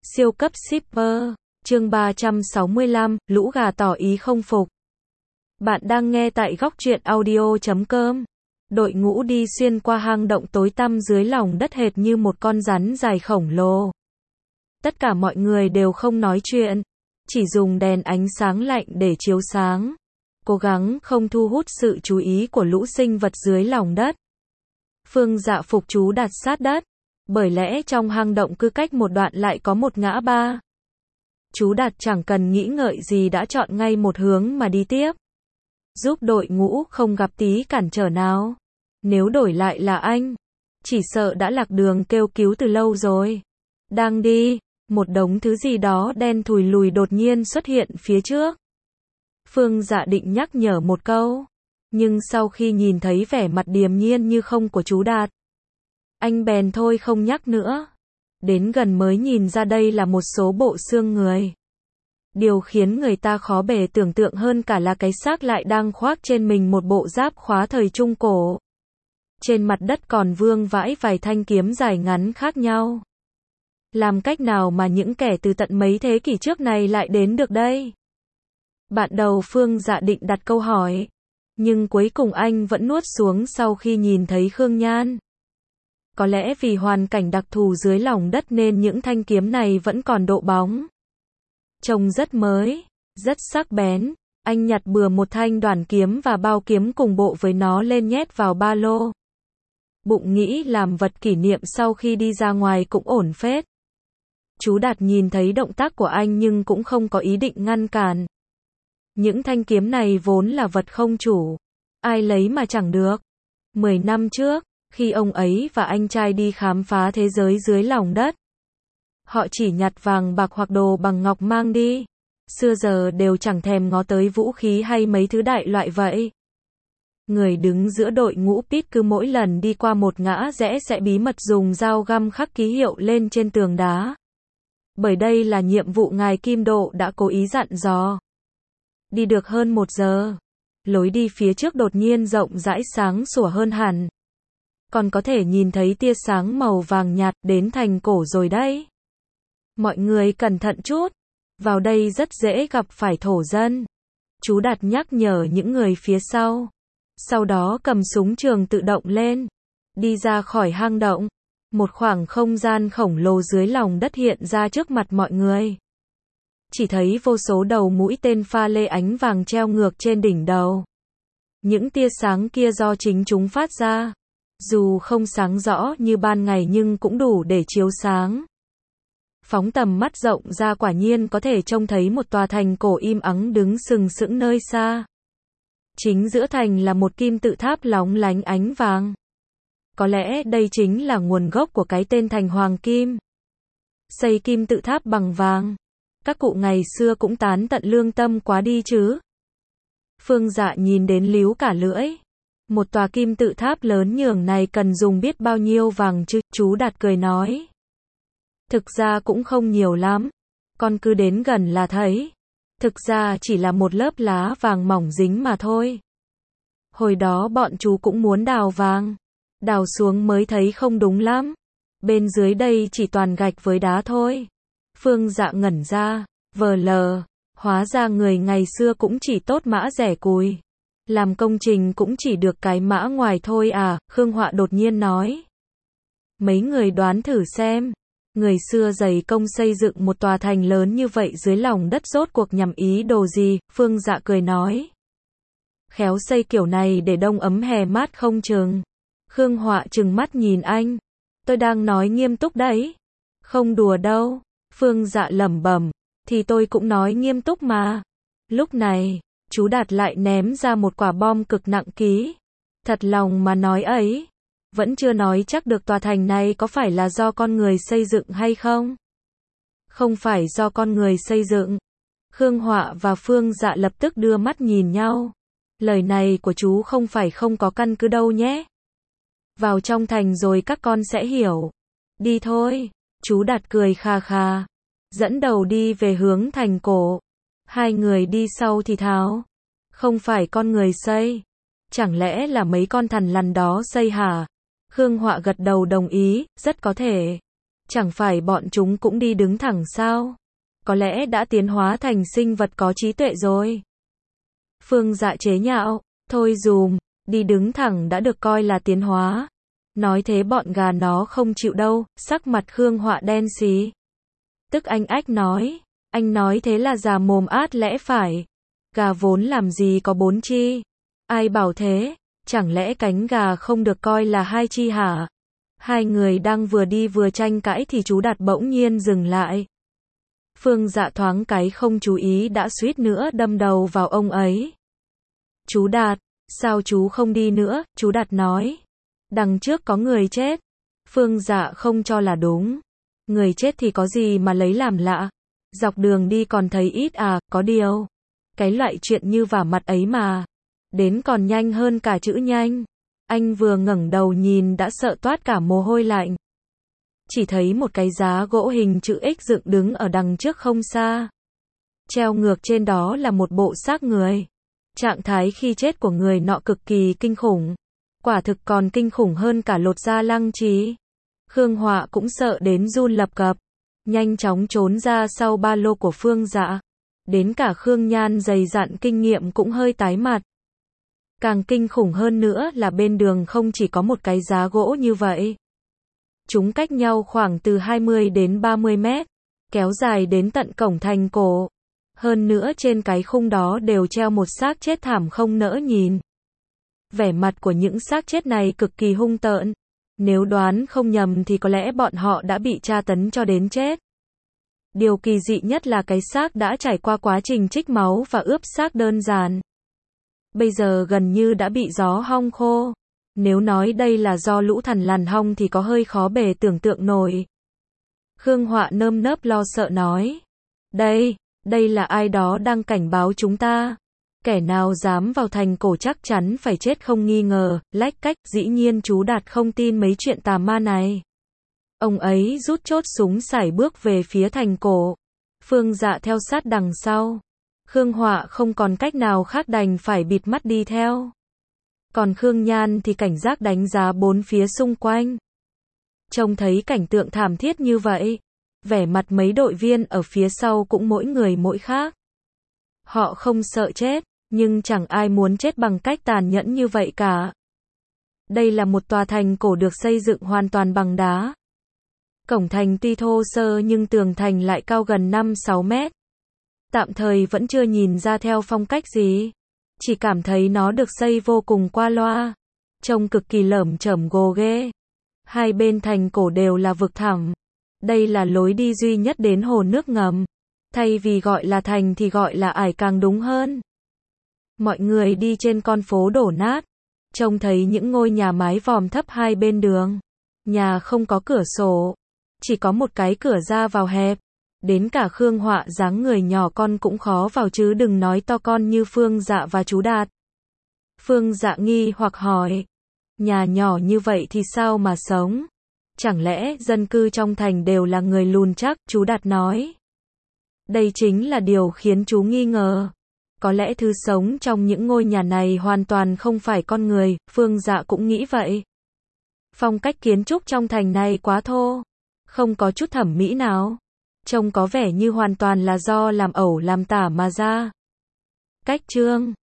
Siêu cấp shipper, chương 365, lũ gà tỏ ý không phục. Bạn đang nghe tại góc truyện audio.com. Đội ngũ đi xuyên qua hang động tối tăm dưới lòng đất hệt như một con rắn dài khổng lồ. Tất cả mọi người đều không nói chuyện, chỉ dùng đèn ánh sáng lạnh để chiếu sáng, cố gắng không thu hút sự chú ý của lũ sinh vật dưới lòng đất. Phương Dạ phục chú đặt sát đất, bởi lẽ trong hang động cứ cách một đoạn lại có một ngã ba. Chú Đạt chẳng cần nghĩ ngợi gì đã chọn ngay một hướng mà đi tiếp, giúp đội ngũ không gặp tí cản trở nào. Nếu đổi lại là anh, chỉ sợ đã lạc đường kêu cứu từ lâu rồi. Đang đi, một đống thứ gì đó đen thùi lùi đột nhiên xuất hiện phía trước. Phương Dạ định nhắc nhở một câu, nhưng sau khi nhìn thấy vẻ mặt điềm nhiên như không của chú Đạt, anh bèn thôi không nhắc nữa. Đến gần mới nhìn ra đây là một số bộ xương người. Điều khiến người ta khó bề tưởng tượng hơn cả là cái xác lại đang khoác trên mình một bộ giáp khóa thời Trung Cổ. Trên mặt đất còn vương vãi vài thanh kiếm dài ngắn khác nhau. Làm cách nào mà những kẻ từ tận mấy thế kỷ trước này lại đến được đây? Bạn đầu Phương Dạ định đặt câu hỏi, nhưng cuối cùng anh vẫn nuốt xuống sau khi nhìn thấy Khương Nhan. Có lẽ vì hoàn cảnh đặc thù dưới lòng đất nên những thanh kiếm này vẫn còn độ bóng. Trông rất mới, rất sắc bén. Anh nhặt bừa một thanh đoản kiếm và bao kiếm cùng bộ với nó lên nhét vào ba lô. Bụng nghĩ làm vật kỷ niệm sau khi đi ra ngoài cũng ổn phết. Chú Đạt nhìn thấy động tác của anh nhưng cũng không có ý định ngăn cản. Những thanh kiếm này vốn là vật không chủ, ai lấy mà chẳng được. 10 năm trước, khi ông ấy và anh trai đi khám phá thế giới dưới lòng đất, họ chỉ nhặt vàng bạc hoặc đồ bằng ngọc mang đi. Xưa giờ đều chẳng thèm ngó tới vũ khí hay mấy thứ đại loại vậy. Người đứng giữa đội ngũ Pete cứ mỗi lần đi qua một ngã rẽ sẽ bí mật dùng dao găm khắc ký hiệu lên trên tường đá. Bởi đây là nhiệm vụ ngài Kim Độ đã cố ý dặn dò. Đi được hơn 1 giờ, lối đi phía trước đột nhiên rộng rãi sáng sủa hơn hẳn. Còn có thể nhìn thấy tia sáng màu vàng nhạt đến thành cổ rồi đấy. Mọi người cẩn thận chút, vào đây rất dễ gặp phải thổ dân. Chú Đạt nhắc nhở những người phía sau. Sau đó cầm súng trường tự động lên, đi ra khỏi hang động. Một khoảng không gian khổng lồ dưới lòng đất hiện ra trước mặt mọi người. Chỉ thấy vô số đầu mũi tên pha lê ánh vàng treo ngược trên đỉnh đầu. Những tia sáng kia do chính chúng phát ra. Dù không sáng rõ như ban ngày nhưng cũng đủ để chiếu sáng. Phóng tầm mắt rộng ra quả nhiên có thể trông thấy một tòa thành cổ im ắng đứng sừng sững nơi xa. Chính giữa thành là một kim tự tháp lóng lánh ánh vàng. Có lẽ đây chính là nguồn gốc của cái tên thành Hoàng Kim. Xây kim tự tháp bằng vàng. Các cụ ngày xưa cũng tán tận lương tâm quá đi chứ. Phương Dạ nhìn đến líu cả lưỡi. Một tòa kim tự tháp lớn nhường này cần dùng biết bao nhiêu vàng chứ, chú Đạt cười nói. Thực ra cũng không nhiều lắm. Con cứ đến gần là thấy. Thực ra chỉ là một lớp lá vàng mỏng dính mà thôi. Hồi đó bọn chú cũng muốn đào vàng. Đào xuống mới thấy không đúng lắm. Bên dưới đây chỉ toàn gạch với đá thôi. Phương Dạ ngẩn ra, vờ lờ. Hóa ra người ngày xưa cũng chỉ tốt mã rẻ cùi. Làm công trình cũng chỉ được cái mã ngoài thôi à, Khương Họa đột nhiên nói. Mấy người đoán thử xem. Người xưa dày công xây dựng một tòa thành lớn như vậy dưới lòng đất rốt cuộc nhằm ý đồ gì, Phương Dạ cười nói. Khéo xây kiểu này để đông ấm hè mát không chừng. Khương Họa trừng mắt nhìn anh. Tôi đang nói nghiêm túc đấy. Không đùa đâu. Phương Dạ lẩm bẩm. Thì tôi cũng nói nghiêm túc mà. Lúc này, chú Đạt lại ném ra một quả bom cực nặng ký. Thật lòng mà nói ấy. Vẫn chưa nói chắc được tòa thành này có phải là do con người xây dựng hay không? Không phải do con người xây dựng. Khương Họa và Phương Dạ lập tức đưa mắt nhìn nhau. Lời này của chú không phải không có căn cứ đâu nhé. Vào trong thành rồi các con sẽ hiểu. Đi thôi. Chú Đạt cười kha kha. Dẫn đầu đi về hướng thành cổ. Hai người đi sau thì thào. Không phải con người xây. Chẳng lẽ là mấy con thằn lằn đó xây hả? Khương Họa gật đầu đồng ý, rất có thể. Chẳng phải bọn chúng cũng đi đứng thẳng sao? Có lẽ đã tiến hóa thành sinh vật có trí tuệ rồi. Phương Dạ chế nhạo, thôi dùm, đi đứng thẳng đã được coi là tiến hóa. Nói thế bọn gà nó không chịu đâu, sắc mặt Khương Họa đen xì. Tức anh ách nói, anh nói thế là già mồm át lẽ phải. Gà vốn làm gì có 4 chi? Ai bảo thế? Chẳng lẽ cánh gà không được coi là 2 chi hả? Hai người đang vừa đi vừa tranh cãi thì chú Đạt bỗng nhiên dừng lại. Phương Dạ thoáng cái không chú ý đã suýt nữa đâm đầu vào ông ấy. Chú Đạt, sao chú không đi nữa? Chú Đạt nói. Đằng trước có người chết. Phương Dạ không cho là đúng. Người chết thì có gì mà lấy làm lạ. Dọc đường đi còn thấy ít à, có điều. Cái loại chuyện như vả mặt ấy mà. Đến còn nhanh hơn cả chữ nhanh. Anh vừa ngẩng đầu nhìn đã sợ toát cả mồ hôi lạnh. Chỉ thấy một cái giá gỗ hình chữ X dựng đứng ở đằng trước không xa. Treo ngược trên đó là một bộ xác người. Trạng thái khi chết của người nọ cực kỳ kinh khủng. Quả thực còn kinh khủng hơn cả lột da lăng trí. Khương Họa cũng sợ đến run lập cập. Nhanh chóng trốn ra sau ba lô của Phương Dạ. Đến cả Khương Nhan dày dặn kinh nghiệm cũng hơi tái mặt. Càng kinh khủng hơn nữa là bên đường không chỉ có một cái giá gỗ như vậy. Chúng cách nhau khoảng từ 20 đến 30 mét, kéo dài đến tận cổng thành cổ. Hơn nữa trên cái khung đó đều treo một xác chết thảm không nỡ nhìn. Vẻ mặt của những xác chết này cực kỳ hung tợn. Nếu đoán không nhầm thì có lẽ bọn họ đã bị tra tấn cho đến chết. Điều kỳ dị nhất là cái xác đã trải qua quá trình trích máu và ướp xác đơn giản. Bây giờ gần như đã bị gió hong khô. Nếu nói đây là do lũ thằn lằn hong thì có hơi khó bề tưởng tượng nổi. Khương Họa nơm nớp lo sợ nói. Đây là ai đó đang cảnh báo chúng ta. Kẻ nào dám vào thành cổ chắc chắn phải chết không nghi ngờ, lách cách, dĩ nhiên chú Đạt không tin mấy chuyện tà ma này. Ông ấy rút chốt súng sải bước về phía thành cổ. Phương Dạ theo sát đằng sau. Khương Họa không còn cách nào khác đành phải bịt mắt đi theo. Còn Khương Nhan thì cảnh giác đánh giá bốn phía xung quanh. Trông thấy cảnh tượng thảm thiết như vậy, vẻ mặt mấy đội viên ở phía sau cũng mỗi người mỗi khác. Họ không sợ chết, nhưng chẳng ai muốn chết bằng cách tàn nhẫn như vậy cả. Đây là một tòa thành cổ được xây dựng hoàn toàn bằng đá. Cổng thành tuy thô sơ nhưng tường thành lại cao gần 5-6 mét. Tạm thời vẫn chưa nhìn ra theo phong cách gì. Chỉ cảm thấy nó được xây vô cùng qua loa. Trông cực kỳ lởm chởm gồ ghê. Hai bên thành cổ đều là vực thẳm. Đây là lối đi duy nhất đến hồ nước ngầm. Thay vì gọi là thành thì gọi là ải càng đúng hơn. Mọi người đi trên con phố đổ nát. Trông thấy những ngôi nhà mái vòm thấp hai bên đường. Nhà không có cửa sổ. Chỉ có một cái cửa ra vào hẹp. Đến cả Khương Họa dáng người nhỏ con cũng khó vào chứ đừng nói to con như Phương Dạ và chú Đạt. Phương Dạ nghi hoặc hỏi. Nhà nhỏ như vậy thì sao mà sống? Chẳng lẽ dân cư trong thành đều là người lùn chắc? Chú Đạt nói. Đây chính là điều khiến chú nghi ngờ. Có lẽ thứ sống trong những ngôi nhà này hoàn toàn không phải con người, Phương Dạ cũng nghĩ vậy. Phong cách kiến trúc trong thành này quá thô. Không có chút thẩm mỹ nào. Trông có vẻ như hoàn toàn là do làm ẩu làm tả mà ra. Cách chương